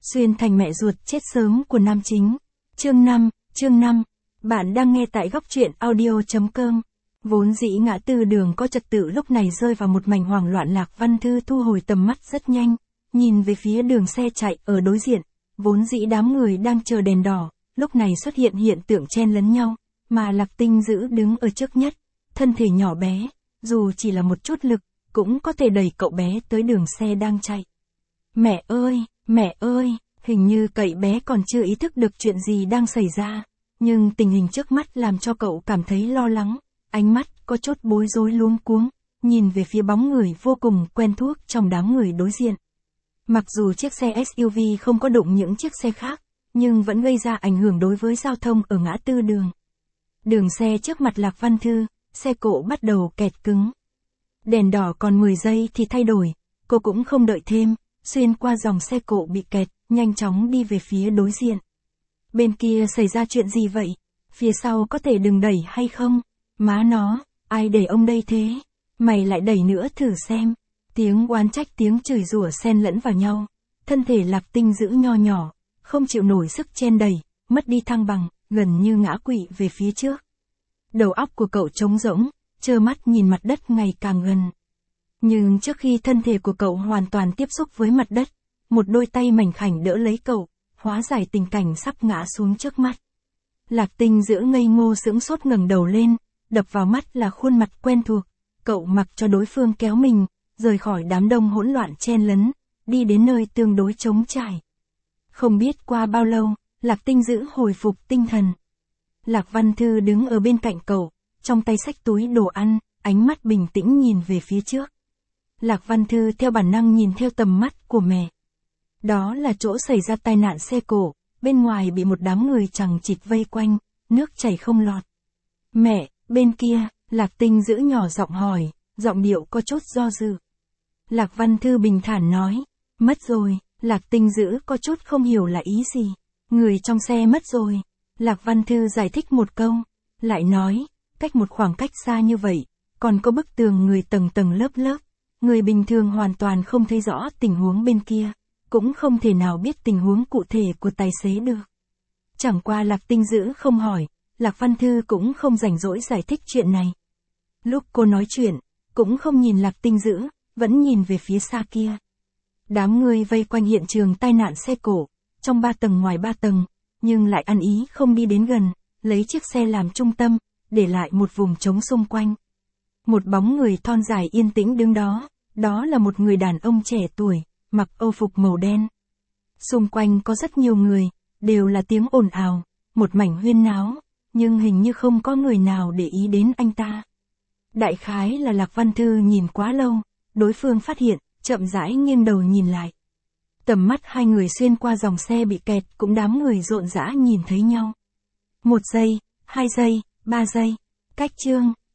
Xuyên thành mẹ ruột chết sớm của nam chính. Chương 5. Bạn đang nghe tại góc truyện audio.com. Vốn dĩ ngã tư đường có trật tự lúc này rơi vào một mảnh hoảng loạn. Lạc Văn Thư thu hồi tầm mắt rất nhanh, nhìn về phía đường xe chạy ở đối diện. Vốn dĩ đám người đang chờ đèn đỏ, lúc này xuất hiện hiện tượng chen lấn nhau, mà Lạc Tinh Dữ đứng ở trước nhất, thân thể nhỏ bé, dù chỉ là một chút lực, cũng có thể đẩy cậu bé tới đường xe đang chạy. Mẹ ơi, hình như cậu bé còn chưa ý thức được chuyện gì đang xảy ra, nhưng tình hình trước mắt làm cho cậu cảm thấy lo lắng, ánh mắt có chút bối rối luống cuống, nhìn về phía bóng người vô cùng quen thuộc trong đám người đối diện. Mặc dù chiếc xe SUV không có đụng những chiếc xe khác, nhưng vẫn gây ra ảnh hưởng đối với giao thông ở ngã tư đường. Đường xe trước mặt Lạc Văn Thư, xe cộ bắt đầu kẹt cứng. Đèn đỏ còn 10 giây thì thay đổi, cô cũng không đợi thêm, xuyên qua dòng xe cộ bị kẹt, nhanh chóng đi về phía đối diện. Bên kia xảy ra chuyện gì vậy? Phía sau có thể đừng đẩy hay không? Má nó, ai để ông đây thế? Mày lại đẩy nữa thử xem. Tiếng oán trách tiếng chửi rủa xen lẫn vào nhau. Thân thể Lạc Tinh Dữ nho nhỏ, không chịu nổi sức chen đẩy, mất đi thăng bằng, gần như ngã quỵ về phía trước. Đầu óc của cậu trống rỗng, trơ mắt nhìn mặt đất ngày càng gần. Nhưng trước khi thân thể của cậu hoàn toàn tiếp xúc với mặt đất, một đôi tay mảnh khảnh đỡ lấy cậu, hóa giải tình cảnh sắp ngã xuống trước mắt. Lạc Tinh Dữ ngây ngô sững sốt ngẩng đầu lên, đập vào mắt là khuôn mặt quen thuộc, cậu mặc cho đối phương kéo mình, rời khỏi đám đông hỗn loạn chen lấn, đi đến nơi tương đối trống trải. Không biết qua bao lâu, Lạc Tinh Dữ hồi phục tinh thần. Lạc Văn Thư đứng ở bên cạnh cậu, trong tay xách túi đồ ăn, ánh mắt bình tĩnh nhìn về phía trước. Lạc Văn Thư theo bản năng nhìn theo tầm mắt của mẹ. Đó là chỗ xảy ra tai nạn xe cộ, bên ngoài bị một đám người chằng chịt vây quanh, nước chảy không lọt. Mẹ, bên kia, Lạc Tinh Dữ nhỏ giọng hỏi, giọng điệu có chút do dự. Lạc Văn Thư bình thản nói, mất rồi. Lạc Tinh Dữ có chút không hiểu là ý gì. Người trong xe mất rồi. Lạc Văn Thư giải thích một câu, lại nói, cách một khoảng cách xa như vậy, còn có bức tường người tầng tầng lớp lớp. Người bình thường hoàn toàn không thấy rõ tình huống bên kia, cũng không thể nào biết tình huống cụ thể của tài xế được. Chẳng qua Lạc Tinh Dữ không hỏi, Lạc Văn Thư cũng không rảnh rỗi giải thích chuyện này. Lúc cô nói chuyện, cũng không nhìn Lạc Tinh Dữ, vẫn nhìn về phía xa kia. Đám người vây quanh hiện trường tai nạn xe cộ, trong 3 tầng ngoài 3 tầng, nhưng lại ăn ý không đi đến gần, lấy chiếc xe làm trung tâm, để lại một vùng trống xung quanh. Một bóng người thon dài yên tĩnh đứng đó, đó là một người đàn ông trẻ tuổi, mặc âu phục màu đen. Xung quanh có rất nhiều người, đều là tiếng ồn ào, một mảnh huyên náo, nhưng hình như không có người nào để ý đến anh ta. Đại khái là Lạc Văn Thư nhìn quá lâu, đối phương phát hiện, chậm rãi nghiêng đầu nhìn lại. Tầm mắt hai người xuyên qua dòng xe bị kẹt, cũng đám người rộn rã nhìn thấy nhau. 1 giây, 2 giây, 3 giây, cách chương.